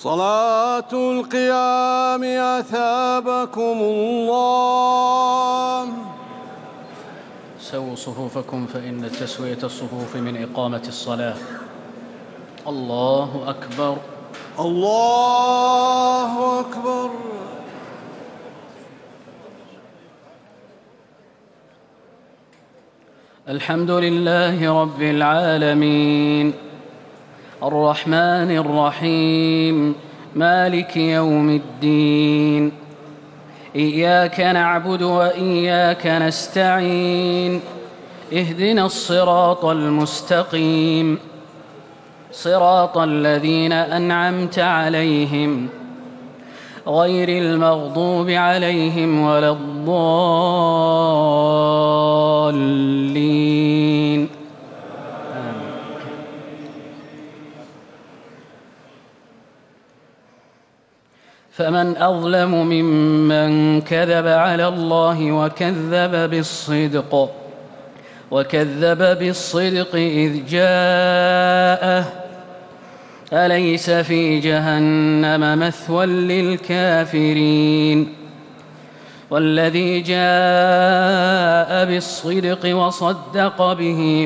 صلاة القيام أثابكم الله. سووا صفوفكم فإن تسوية الصفوف من إقامة الصلاة. الله أكبر. الله أكبر. الحمد لله رب العالمين الرحمن الرحيم مالك يوم الدين. إياك نعبد وإياك نستعين. اهدنا الصراط المستقيم صراط الذين أنعمت عليهم غير المغضوب عليهم ولا الضالين. فمن أظلم ممن كذب على الله وكذب بالصدق إذ جاءه أليس في جهنم مثوى للكافرين. والذي جاء بالصدق وصدق به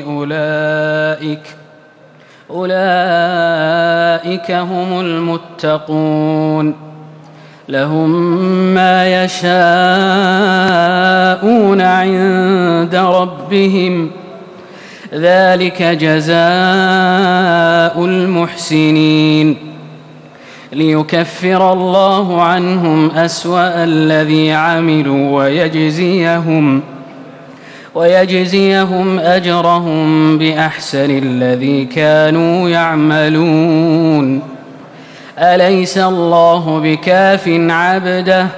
أولئك هم المتقون. لهم ما يشاءون عند ربهم ذلك جزاء المحسنين. ليكفر الله عنهم أسوأ الذي عملوا ويجزيهم أجرهم بأحسن الذي كانوا يعملون. أليس الله بكاف عبده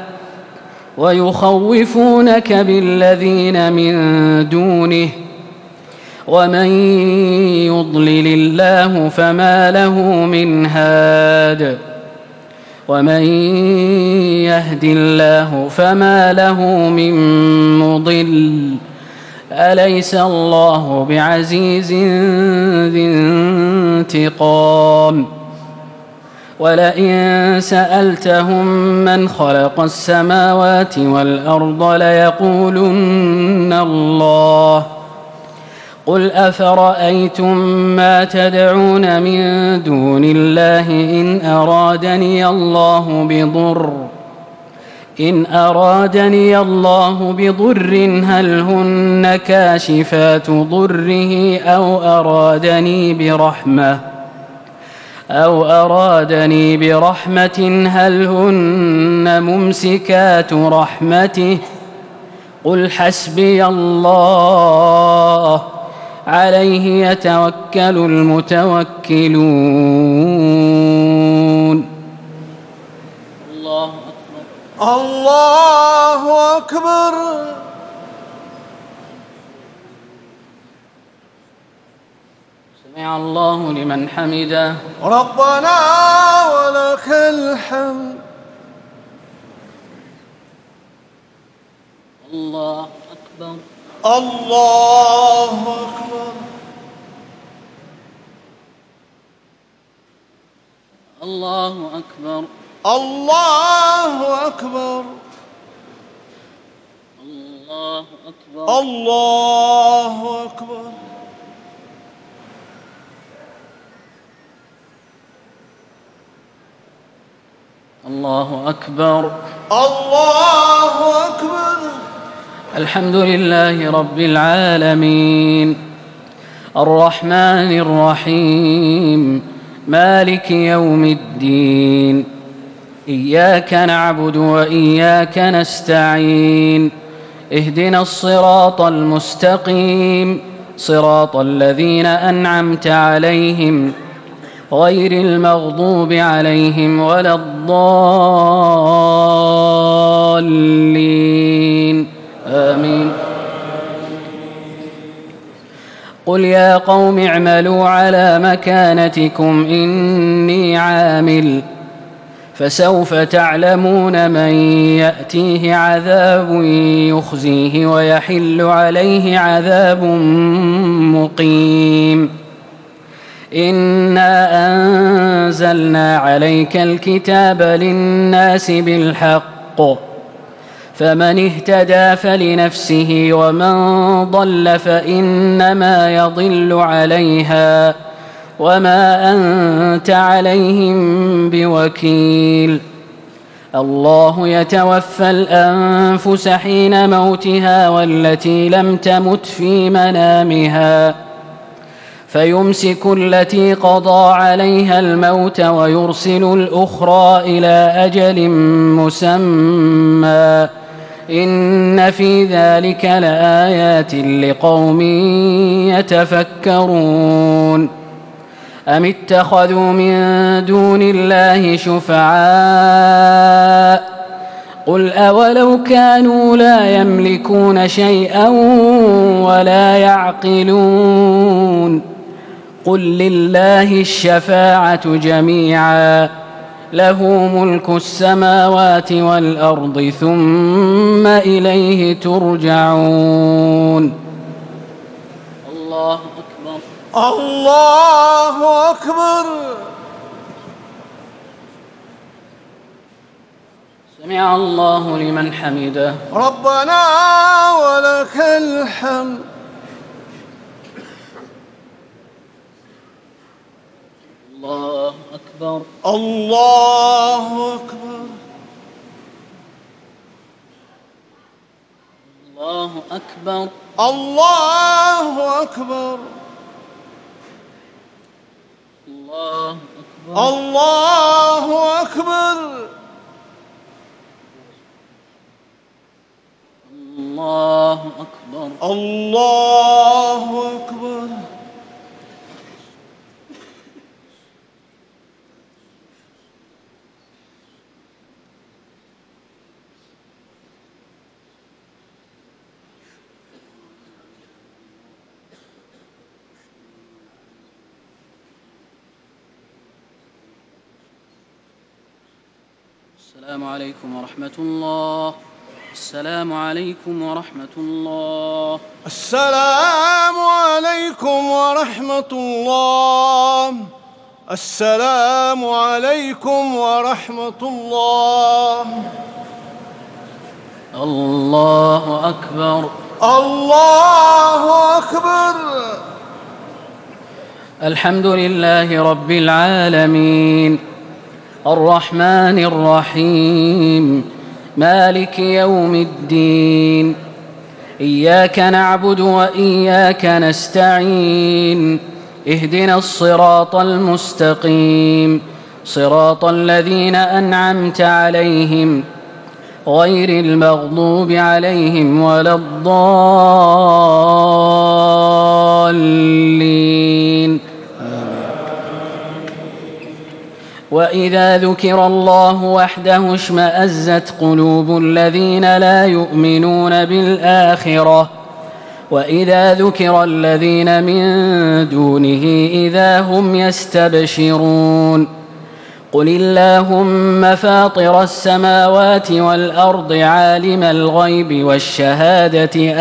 ويخوفونك بالذين من دونه ومن يضلل الله فما له من هاد ومن يهد الله فما له من مضل. أليس الله بعزيز ذي انتقام. ولئن سألتهم من خلق السماوات والأرض ليقولن الله. قل أفرأيتم ما تدعون من دون الله إن أرادني الله بضر هل هن كاشفات ضره أو أرادني برحمة هل هن ممسكات رحمته. قل حسبي الله عليه يتوكل المتوكلون. الله أكبر. الله أكبر. سمع الله لمن حمده. ربنا ولك الحمد. الله أكبر. الله أكبر. الله أكبر. الله أكبر. الله أكبر. الله أكبر. الله أكبر. الله أكبر. الحمد لله رب العالمين الرحمن الرحيم مالك يوم الدين. إياك نعبد وإياك نستعين. اهدنا الصراط المستقيم صراط الذين أنعمت عليهم غير المغضوب عليهم ولا الضالين. آمين. قل يا قوم اعملوا على مكانتكم إني عامل فسوف تعلمون من يأتيه عذاب يخزيه ويحل عليه عذاب مقيم. إنا أنزلنا عليك الكتاب للناس بالحق فمن اهتدى فلنفسه ومن ضل فإنما يضل عليها وما أنت عليهم بوكيل الله يتوفى الأنفس حين موتها والتي لم تمت في منامها فيمسك التي قضى عليها الموت ويرسل الأخرى إلى أجل مسمى إن في ذلك لآيات لقوم يتفكرون أم اتخذوا من دون الله شفعاء قل أولو كانوا لا يملكون شيئا ولا يعقلون قل لله الشفاعة جميعا له ملك السماوات والأرض ثم إليه ترجعون الله أكبر الله أكبر سمع الله لمن حمده ربنا ولك الحمد الله أكبر الله أكبر الله أكبر الله أكبر الله أكبر الله أكبر الله أكبر الله أكبر السلام عليكم ورحمة الله السلام عليكم ورحمة الله السلام عليكم ورحمة الله السلام عليكم ورحمة الله الله أكبر الله أكبر الحمد لله رب العالمين الرحمن الرحيم مالك يوم الدين إياك نعبد وإياك نستعين اهدنا الصراط المستقيم صراط الذين أنعمت عليهم غير المغضوب عليهم ولا الضالين وإذا ذكر الله وحده اشمأزت قلوب الذين لا يؤمنون بالآخرة وإذا ذكر الذين من دونه إذا هم يستبشرون قل اللهم فاطر السماوات والأرض عالم الغيب والشهادة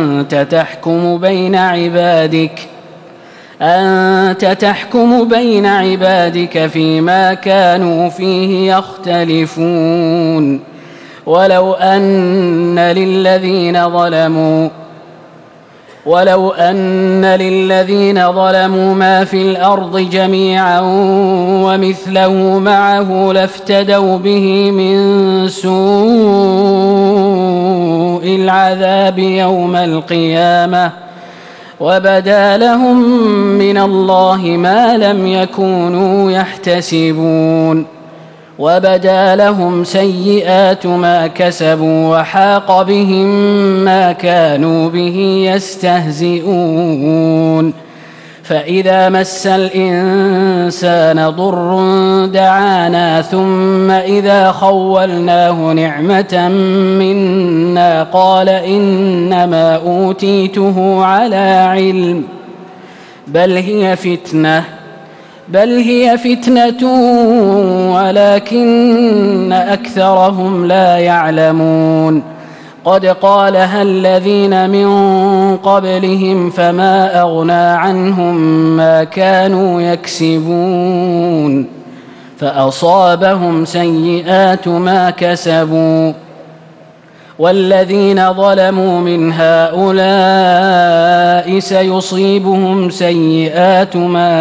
أنت تحكم بين عبادك فيما كانوا فيه يختلفون ولو أن للذين ظلموا ما في الأرض جميعا ومثله معه لافتدوا به من سوء العذاب يوم القيامة وبدا لهم من الله ما لم يكونوا يحتسبون وبدا لهم سيئات ما كسبوا وحاق بهم ما كانوا به يستهزئون فإذا مس الإنسان ضر دعانا ثم إذا خولناه نعمة منا قال إنما أوتيته على علم بل هي فتنة ولكن أكثرهم لا يعلمون قد قالها الذين من قبلهم فما أغنى عنهم ما كانوا يكسبون فأصابهم سيئات ما كسبوا والذين ظلموا من هؤلاء سيصيبهم سيئات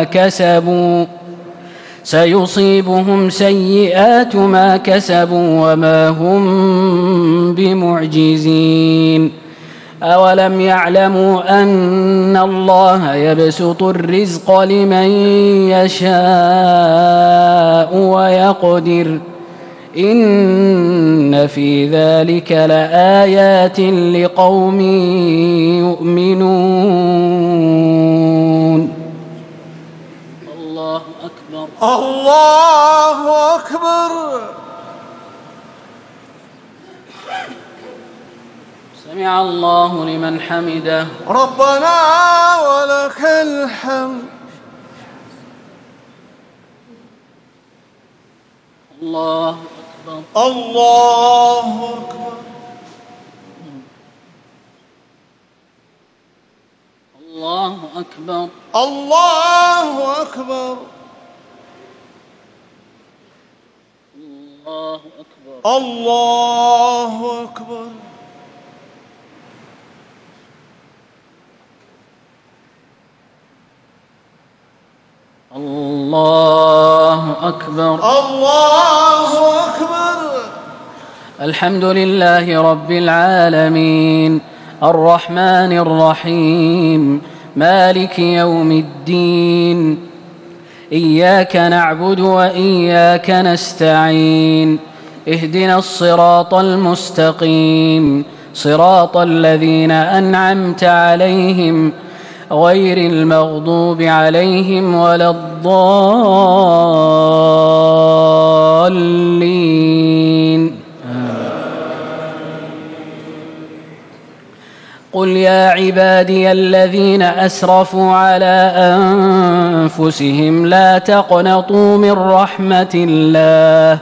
ما كسبوا وما هم بمعجزين أولم يعلموا أن الله يبسط الرزق لمن يشاء ويقدر إن في ذلك لآيات لقوم يؤمنون. الله أكبر. الله أكبر. سمع الله لمن حمده. ربنا ولك الحمد. الله أكبر. الله أكبر. الله أكبر. الله أكبر. الله أكبر. الله أكبر. الله أكبر. الله أكبر. الحمد لله رب العالمين الرحمن الرحيم مالك يوم الدين إياك نعبد وإياك نستعين اهدنا الصراط المستقيم صراط الذين أنعمت عليهم غير المغضوب عليهم ولا الضالين. قل يا عبادي الذين أسرفوا على أنفسهم لا تقنطوا من رحمة الله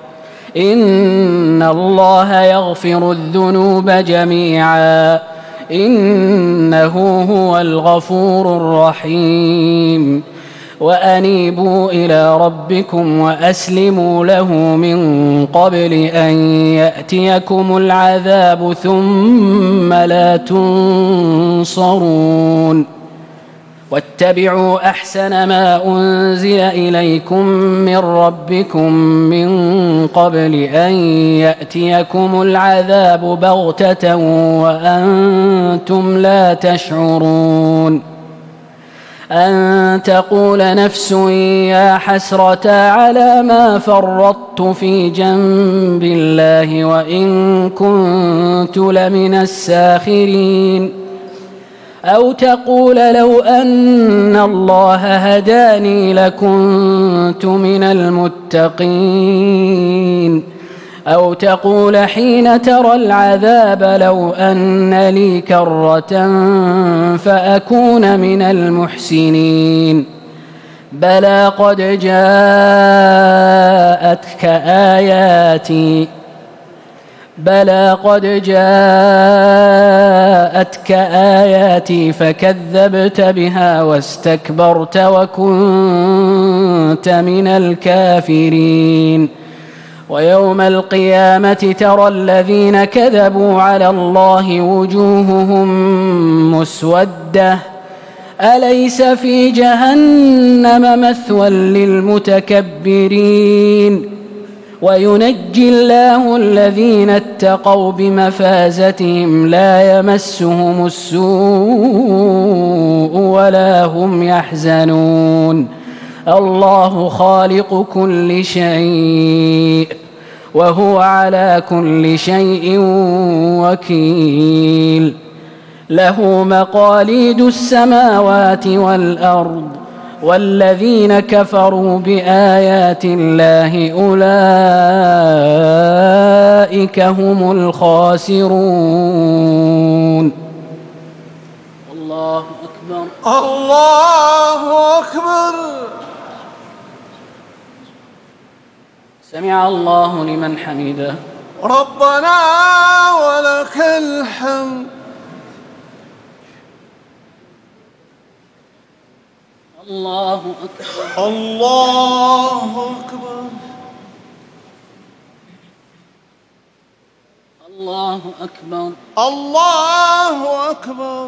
إن الله يغفر الذنوب جميعا إنه هو الغفور الرحيم وأنيبوا إلى ربكم وأسلموا له من قبل أن يأتيكم العذاب ثم لا تنصرون واتبعوا أحسن ما أنزل إليكم من ربكم من قبل أن يأتيكم العذاب بغتة وأنتم لا تشعرون أن تقول نفس يا حسرة على ما فرطت في جنب الله وإن كنت لمن الساخرين أو تقول لو أن الله هداني لكنت من المتقين أو تقول حين ترى العذاب لو أن لي كرة فأكون من المحسنين بلى قد جاءتك آياتي فكذبت بها واستكبرت وكنت من الكافرين ويوم القيامة ترى الذين كذبوا على الله وجوههم مسودة أليس في جهنم مثوى للمتكبرين وينجي الله الذين اتقوا بمفازتهم لا يمسهم السوء ولا هم يحزنون الله خالق كل شيء وهو على كل شيء وكيل له مقاليد السماوات والأرض والذين كفروا بآيات الله أولئك هم الخاسرون. الله أكبر. الله أكبر. سمع الله لمن حمده. ربنا ولك الحمد. الله أكبر. الله أكبر. الله أكبر. الله أكبر.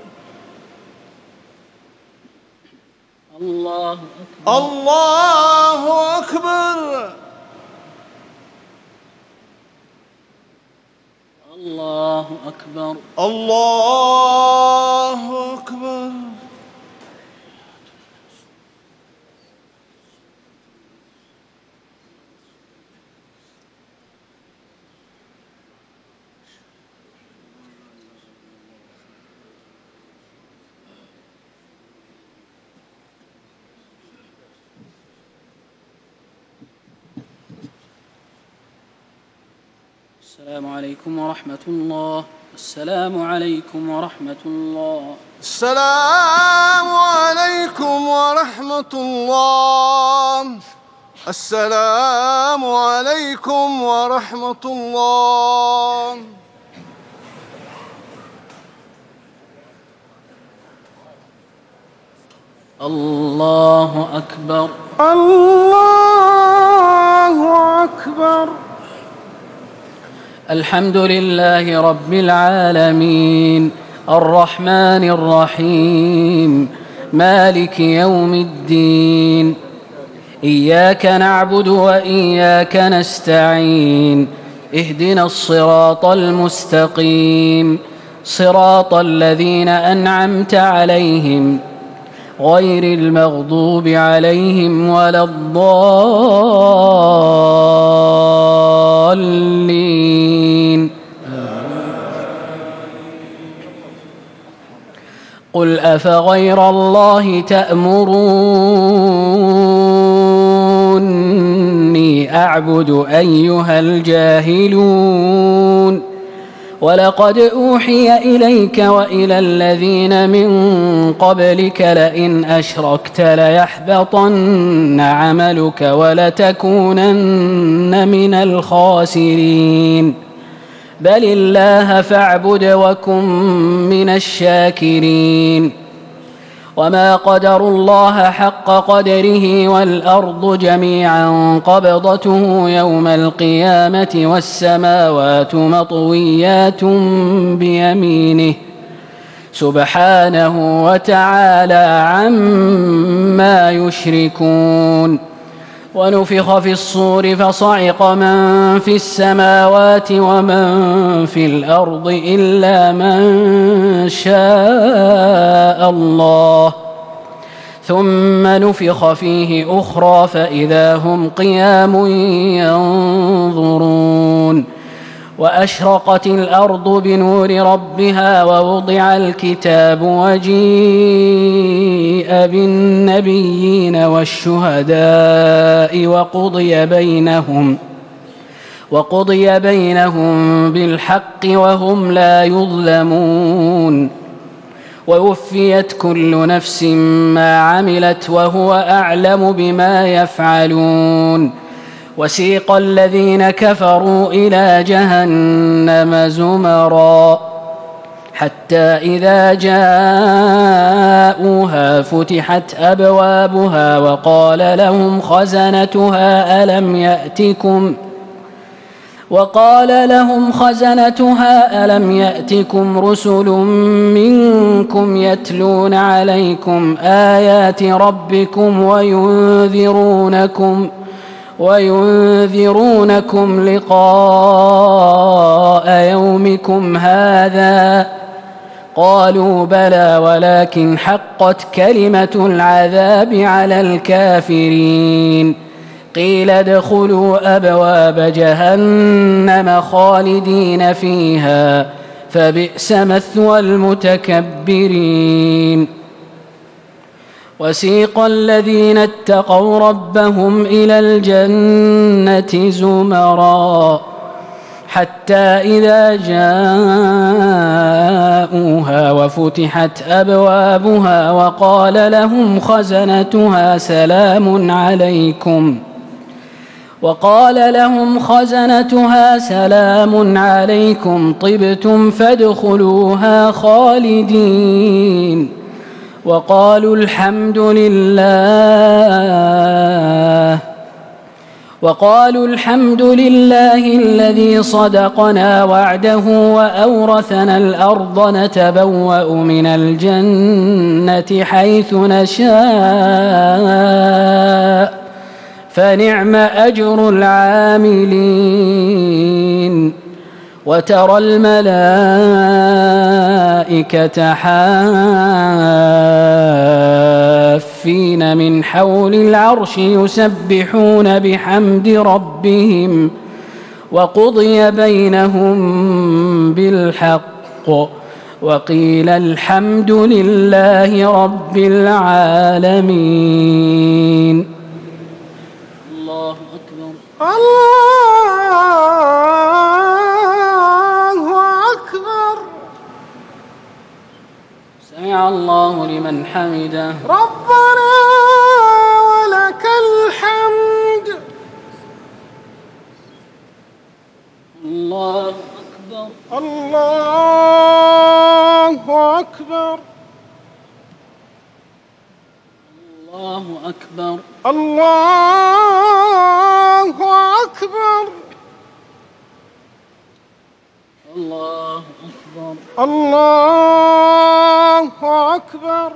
الله أكبر. الله أكبر. الله أكبر. الله أكبر. السلام عليكم ورحمة الله. السلام عليكم ورحمة الله. السلام عليكم ورحمة الله. السلام عليكم ورحمة الله. الله أكبر. الله أكبر. الحمد لله رب العالمين الرحمن الرحيم مالك يوم الدين. إياك نعبد وإياك نستعين. اهدنا الصراط المستقيم صراط الذين أنعمت عليهم غير المغضوب عليهم ولا الضالين. قل أفغير الله تأمروني أعبد أيها الجاهلون. ولقد أوحي إليك وإلى الذين من قبلك لئن أشركت ليحبطن عملك ولتكونن من الخاسرين. بل الله فاعبد وكن من الشاكرين. وما قدروا الله حق قدره والأرض جميعا قبضته يوم القيامة والسماوات مطويات بيمينه سبحانه وتعالى عما يشركون. ونفخ في الصور فصعق من في السماوات ومن في الأرض إلا من شاء الله ثم نفخ فيه أخرى فإذا هم قيام ينظرون. وأشرقت الأرض بنور ربها ووضع الكتاب وجيء بالنبيين والشهداء وقضي بينهم بالحق وهم لا يظلمون. ووفيت كل نفس ما عملت وهو أعلم بما يفعلون. وسيق الذين كفروا إلى جهنم زمرا حتى إذا جاءوها فتحت أبوابها وقال لهم خزنتها ألم يأتكم رسل منكم يتلون عليكم آيات ربكم وينذرونكم لقاء يومكم هذا؟ قالوا بلى ولكن حقت كلمة العذاب على الكافرين. قيل ادخلوا أبواب جهنم خالدين فيها فبئس مثوى المتكبرين. وسيق الذين اتقوا ربهم إلى الجنة زمرا حتى إذا جاءوها وفتحت أبوابها وقال لهم خزنتها سلام عليكم طبتم فادخلوها خالدين. وقالوا الحمد لله الذي صدقنا وعده وأورثنا الأرض نتبوأ من الجنة حيث نشاء فنعم أجر العاملين وترى الملائكة حافين من حول العرش يسبحون بحمد ربهم وقضي بينهم بالحق وقيل الحمد لله رب العالمين. الله أكبر. سمع الله لمن حمده. ربنا ولك الحمد. الله أكبر. الله أكبر. الله أكبر. الله أكبر. الله أكبر. الله أكبر.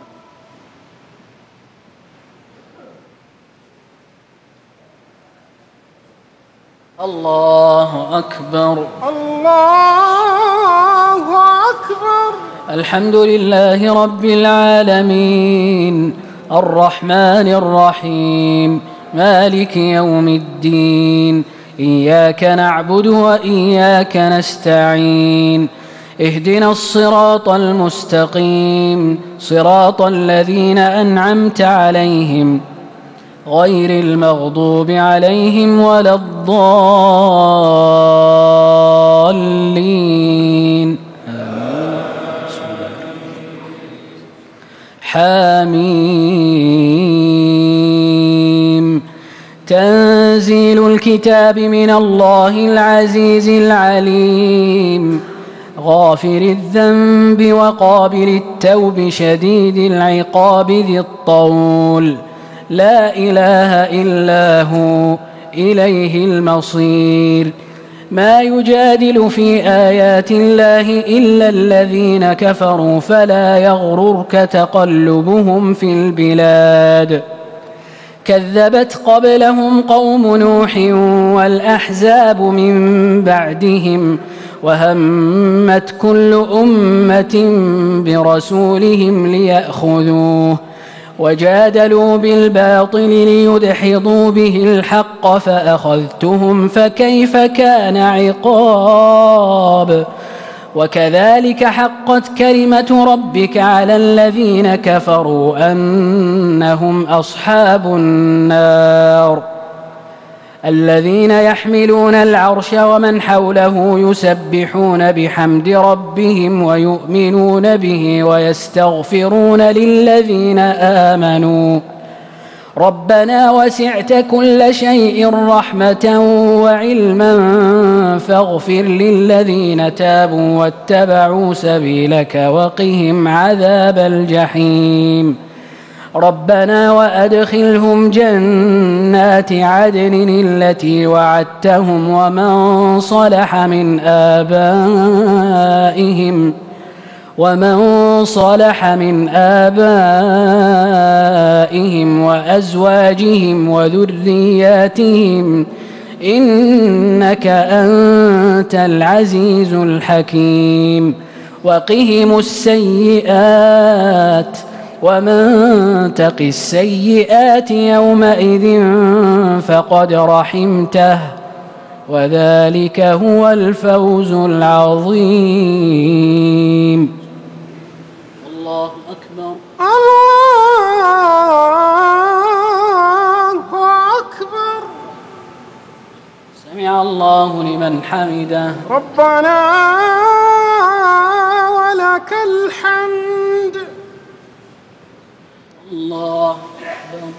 الله أكبر. الله أكبر. الحمد لله رب العالمين الرحمن الرحيم مالك يوم الدين إياك نعبد وإياك نستعين اهدنا الصراط المستقيم صراط الذين أنعمت عليهم غير المغضوب عليهم ولا الضالين. حميم. تنزيل الكتاب من الله العزيز العليم غافر الذنب وقابل التوب شديد العقاب ذي الطول لا إله إلا هو إليه المصير. ما يجادل في آيات الله إلا الذين كفروا فلا يغررك تقلبهم في البلاد. كذبت قبلهم قوم نوح والأحزاب من بعدهم وهمت كل أمة برسولهم ليأخذوه وجادلوا بالباطل ليدحضوا به الحق فأخذتهم فكيف كان عقاب. وكذلك حقت كلمة ربك على الذين كفروا أنهم أصحاب النار. الذين يحملون العرش ومن حوله يسبحون بحمد ربهم ويؤمنون به ويستغفرون للذين آمنوا ربنا وسعت كل شيء رحمة وعلما فاغفر للذين تابوا واتبعوا سبيلك وقهم عذاب الجحيم. ربنا وأدخلهم جنات عدن التي وعدتهم ومن صلح من آبائهم وأزواجهم وذرياتهم إنك أنت العزيز الحكيم. وقهم السيئات ومن تق السيئات يومئذ فقد رحمته وذلك هو الفوز العظيم. الله أكبر. الله أكبر. سمع الله لمن حمده. ربنا ولك الحمد. الله أكبر.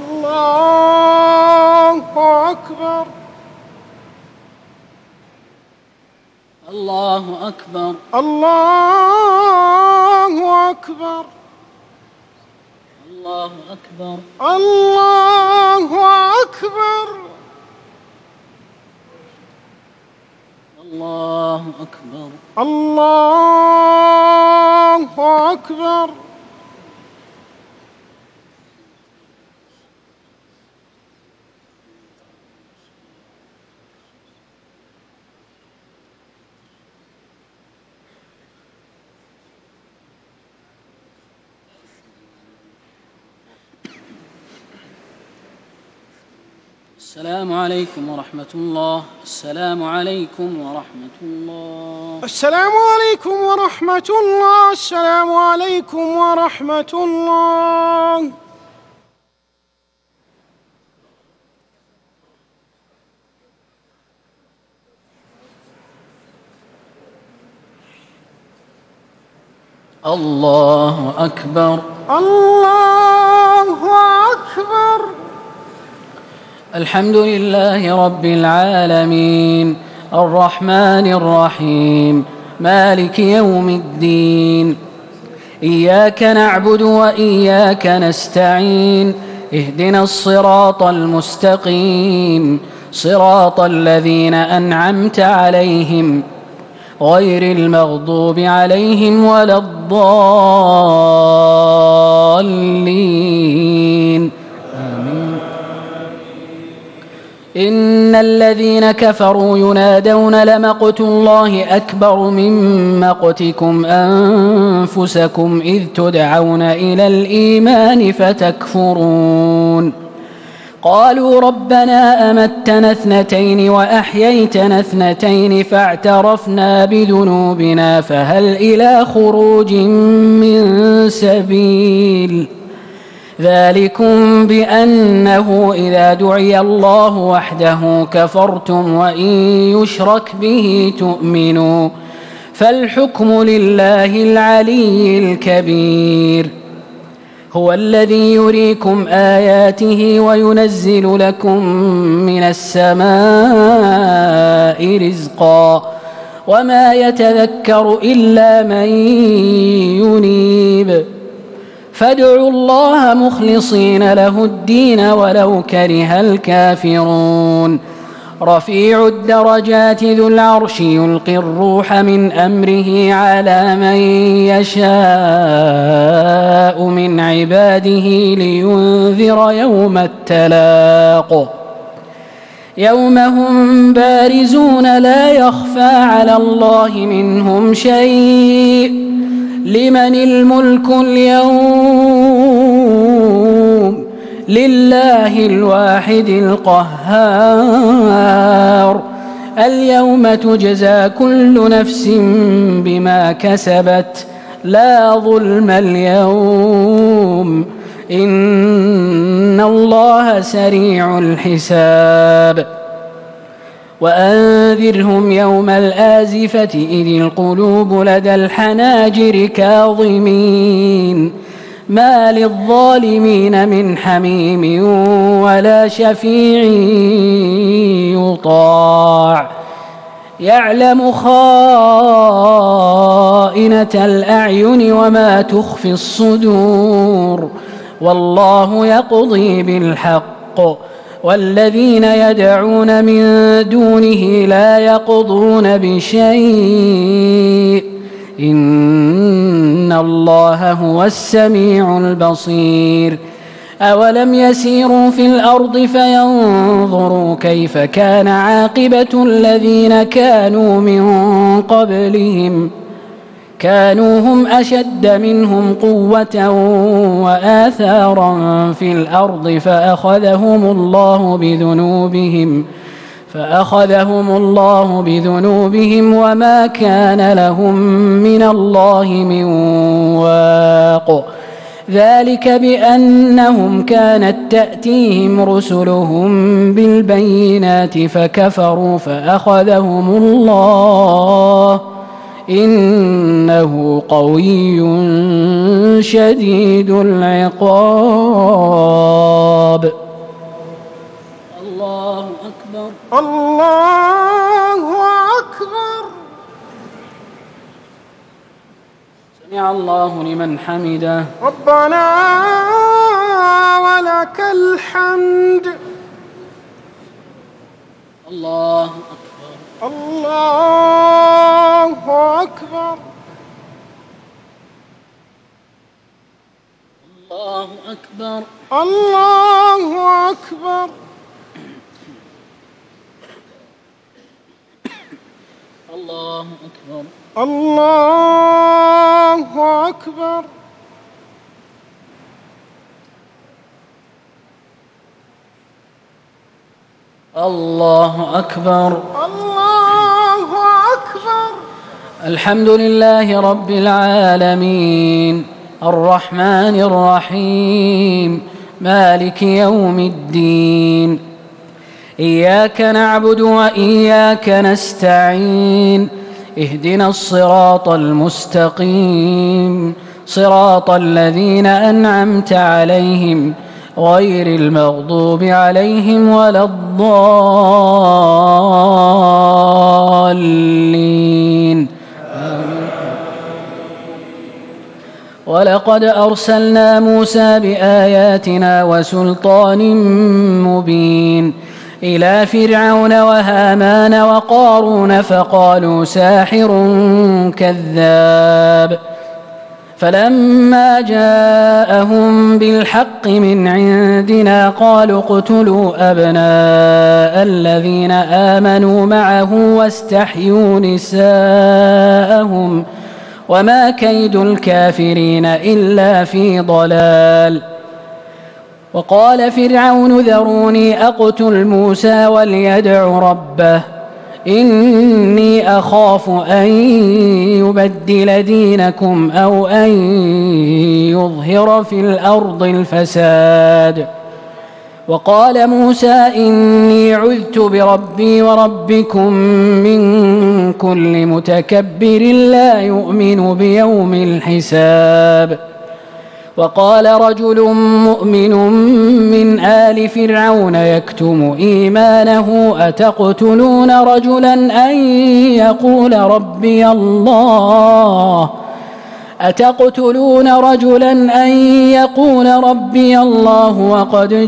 الله أكبر. الله أكبر. الله أكبر. الله أكبر. الله أكبر. الله أكبر. الله أكبر. السلام عليكم ورحمة الله. السلام عليكم ورحمة الله. السلام عليكم ورحمة الله. السلام عليكم ورحمة الله. الله أكبر. الله أكبر. الحمد لله رب العالمين الرحمن الرحيم مالك يوم الدين. إياك نعبد وإياك نستعين. اهدنا الصراط المستقيم صراط الذين أنعمت عليهم غير المغضوب عليهم ولا الضالين. آمين. إن الذين كفروا ينادون لمقت الله أكبر من مقتكم أنفسكم إذ تدعون إلى الإيمان فتكفرون. قالوا ربنا أمتنا اثنتين وأحييتنا اثنتين فاعترفنا بذنوبنا فهل إلى خروج من سبيل. ذلكم بأنه إذا دعي الله وحده كفرتم وإن يشرك به تؤمنوا فالحكم لله العلي الكبير. هو الذي يريكم آياته وينزل لكم من السماء رزقا وما يتذكر إلا من ينيب. فادعوا الله مخلصين له الدين ولو كره الكافرون. رفيع الدرجات ذو العرش يلقي الروح من أمره على من يشاء من عباده لينذر يوم التلاق يوم هم بارزون لا يخفى على الله منهم شيء. لمن الملك اليوم لله الواحد القهار. اليوم تجزى كل نفس بما كسبت لا ظلم اليوم إن الله سريع الحساب. وأنذرهم يوم الآزفة إذ القلوب لدى الحناجر كاظمين ما للظالمين من حميم ولا شفيع يطاع. يعلم خائنة الأعين وما تخفي الصدور والله يقضي بالحق والذين يدعون من دونه لا يقضون بشيء إن الله هو السميع البصير. أولم يسيروا في الأرض فينظروا كيف كان عاقبة الذين كانوا من قبلهم كانوا هم أشد منهم قوة وآثارا في الأرض فأخذهم الله بذنوبهم وما كان لهم من الله من واق. ذلك بأنهم كانت تأتيهم رسلهم بالبينات فكفروا فأخذهم الله إنه قوي شديد العقاب. الله أكبر. الله أكبر. سمع الله لمن حمده. ربنا ولك الحمد. الله أكبر. الله أكبر. الله أكبر. الله أكبر. الله أكبر. الله أكبر. الله أكبر. الله أكبر. الحمد لله رب العالمين الرحمن الرحيم مالك يوم الدين. إياك نعبد وإياك نستعين. اهدنا الصراط المستقيم صراط الذين أنعمت عليهم غير المغضوب عليهم ولا الضالين. ولقد أرسلنا موسى بآياتنا وسلطان مبين إلى فرعون وهامان وقارون فقالوا ساحر كذاب. فلما جاءهم بالحق من عندنا قالوا اقتلوا أبناء الذين آمنوا معه واستحيوا نساءهم وما كيد الكافرين إلا في ضلال. وقال فرعون ذروني أقتل موسى وليدع ربه إني أخاف أن يبدل دينكم أو أن يظهر في الأرض الفساد. وقال موسى إني عذت بربي وربكم من كل متكبر لا يؤمن بيوم الحساب. وقال رجل مؤمن من آل فرعون يكتم إيمانه أتقتلون رجلا أن يقول ربي الله وقد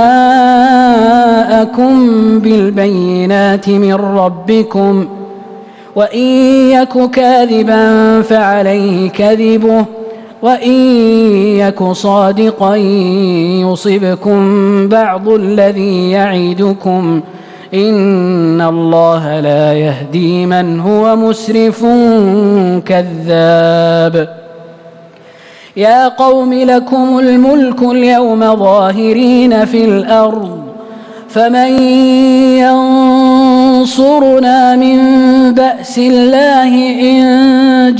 جاءكم بالبينات من ربكم وإن يك كاذبا فعليه كذبه وإن يك صادقا يصبكم بعض الذي يعدكم إن الله لا يهدي من هو مسرف كذاب. يا قوم لكم الملك اليوم ظاهرين في الأرض فمن ينصرنا من بأس الله إن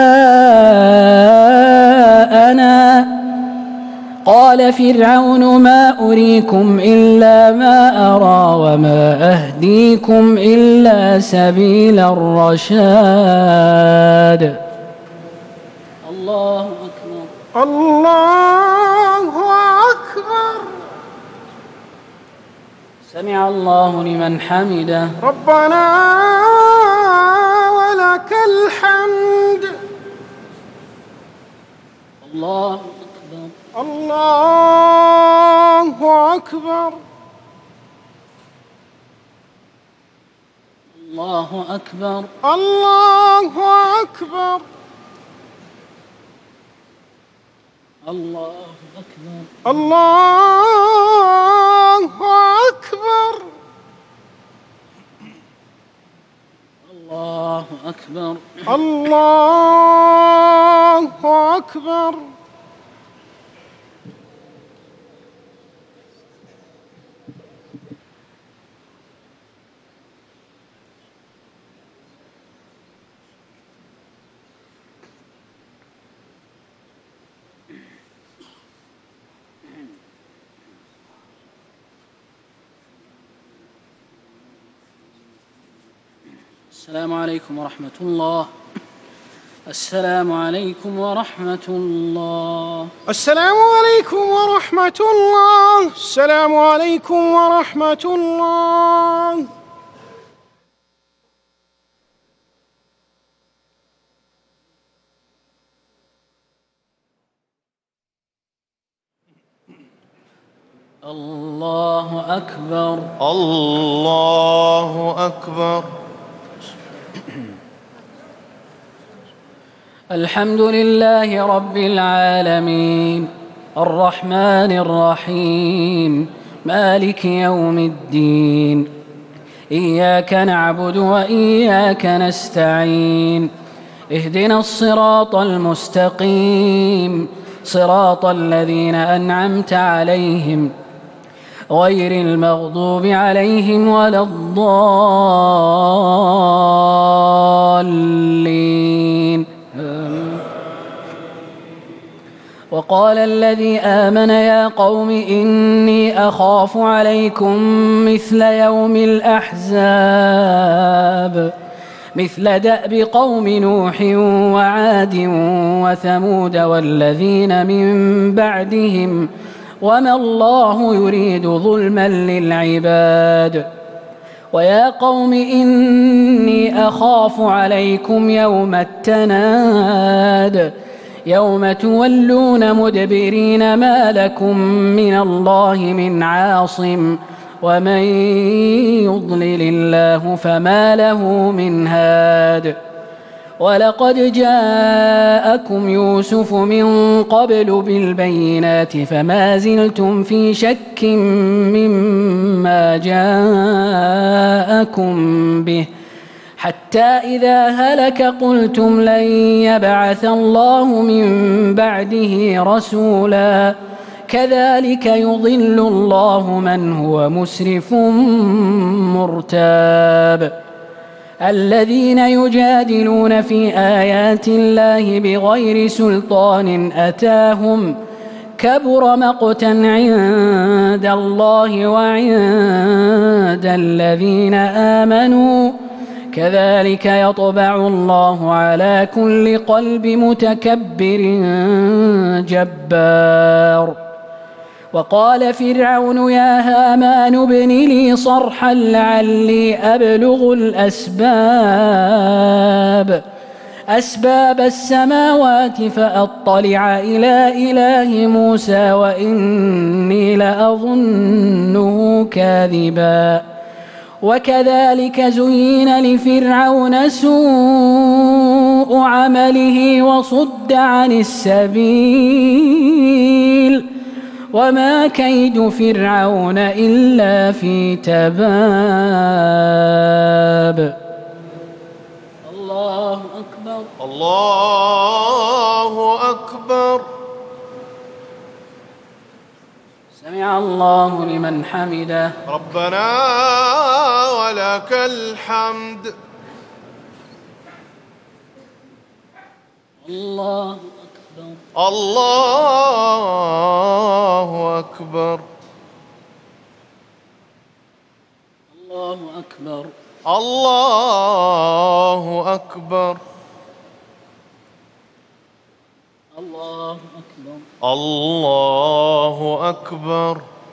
جاءنا. قال فرعون ما أريكم إلا ما أرى وما أهديكم إلا سبيل الرشاد. الله أكبر. الله أكبر. سمع الله لمن حمده. ربنا ولك الحمد. الله أكبر. الله أكبر. الله أكبر. الله أكبر. الله أكبر. الله أكبر. الله أكبر. الله أكبر. السلام عليكم ورحمة الله. السلام عليكم ورحمة الله. السلام عليكم ورحمة الله. السلام عليكم ورحمة الله. الله أكبر. الله أكبر. الحمد لله رب العالمين الرحمن الرحيم مالك يوم الدين إياك نعبد وإياك نستعين اهدنا الصراط المستقيم صراط الذين أنعمت عليهم غير المغضوب عليهم ولا الضالين. وقال الذي آمن يا قوم إني أخاف عليكم مثل يوم الأحزاب مثل دأب قوم نوح وعاد وثمود والذين من بعدهم وما الله يريد ظلما للعباد. ويا قوم إني أخاف عليكم يوم التناد يوم تولون مدبرين ما لكم من الله من عاصم ومن يضلل الله فما له من هاد. ولقد جاءكم يوسف من قبل بالبينات فما زلتم في شك مما جاءكم به حتى إذا هلك قلتم لن يبعث الله من بعده رسولا كذلك يضل الله من هو مسرف مرتاب. الذين يجادلون في آيات الله بغير سلطان أتاهم كبر مقتا عند الله وعند الذين آمنوا كذلك يطبع الله على كل قلب متكبر جبار. وقال فرعون يا هامان ابن لي صرحا لعلي أبلغ أسباب السماوات فأطلع إلى إله موسى وإني لأظنه كاذبا. وكذلك زين لفرعون سوء عمله وصد عن السبيل وما كيد فرعون إلا في تباب. الله أكبر. الله أكبر. سمع الله لمن حمده. ربنا ولك الحمد. الله أكبر. الله أكبر. الله أكبر. الله أكبر. الله أكبر. الله أكبر.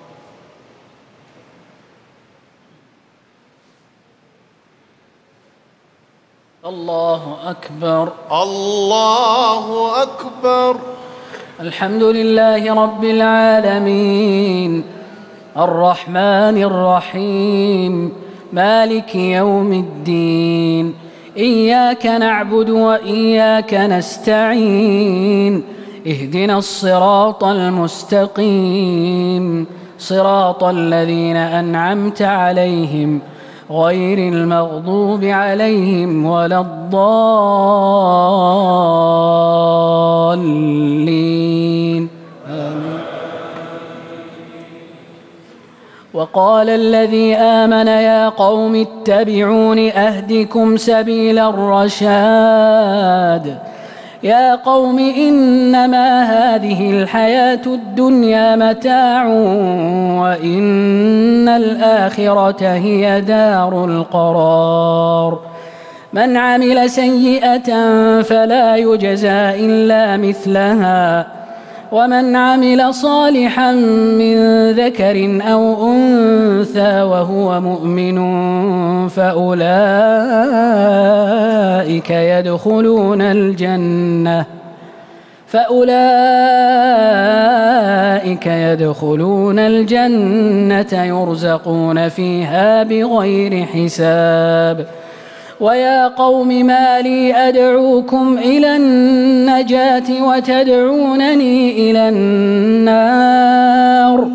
الله أكبر. الله أكبر. الحمد لله رب العالمين الرحمن الرحيم مالك يوم الدين إياك نعبد وإياك نستعين اهدنا الصراط المستقيم صراط الذين أنعمت عليهم غير المغضوب عليهم ولا الضالين آمين. وقال الذي آمن يا قوم اتبعون أهدكم سبيل الرشاد يا قوم إنما هذه الحياة الدنيا متاع وإن الآخرة هي دار القرار من عمل سيئة فلا يجزى إلا مثلها ومن عمل صالحا من ذكر أو أنثى وهو مؤمن فأولئك فأولئك يدخلون الجنة يرزقون فيها بغير حساب. ويا قوم ما لي أدعوكم إلى النجاة وتدعونني إلى النار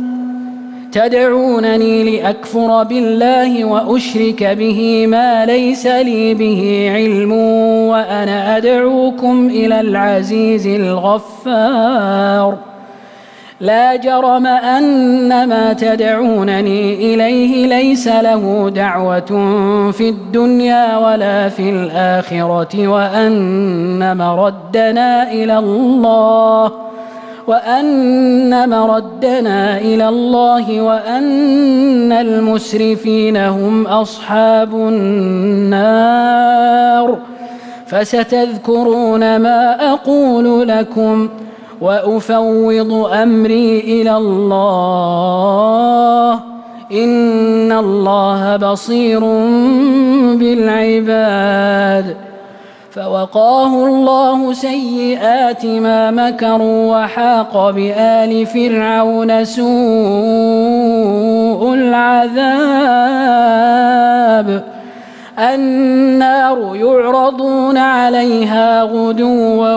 تدعونني لأكفر بالله وأشرك به ما ليس لي به علم وأنا أدعوكم إلى العزيز الغفار. لا جرم أن ما تدعونني إليه ليس له دعوة في الدنيا ولا في الآخرة وأن مردنا إلى الله وأن المسرفين هم أصحاب النار. فستذكرون ما أقول لكم وأفوض أمري إلى الله إن الله بصير بالعباد. فوقاه الله سيئات ما مكروا وحاق بآل فرعون سوء العذاب. النار يعرضون عليها غدوا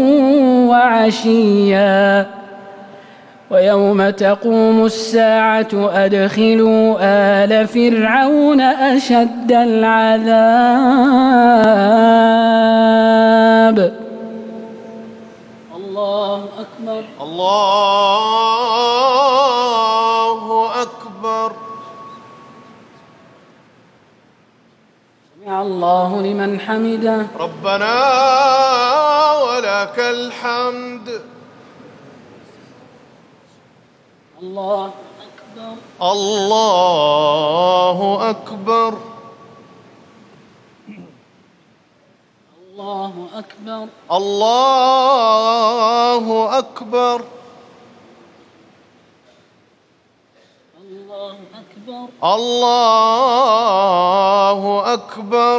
وعشيا ويوم تقوم الساعة أدخلوا آل فرعون أشد العذاب. الله أكبر. الله أكبر. سمع الله لمن حمده. ربنا ولك الحمد. الله أكبر. الله أكبر. الله أكبر. الله أكبر. الله أكبر. الله أكبر.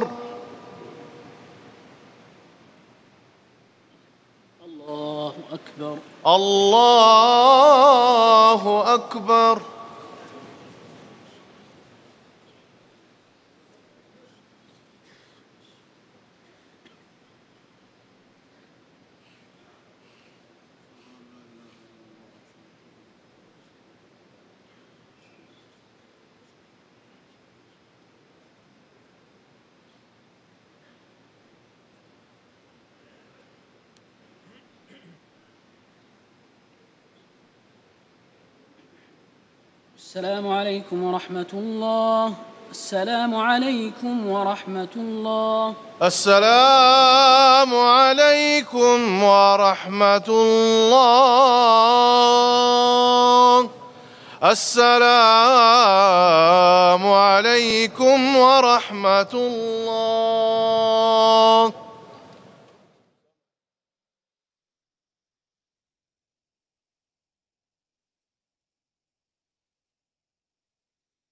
الله أكبر. الله أكبر. السلام عليكم ورحمة الله. السلام عليكم ورحمة الله. السلام عليكم ورحمة الله. السلام عليكم ورحمة الله.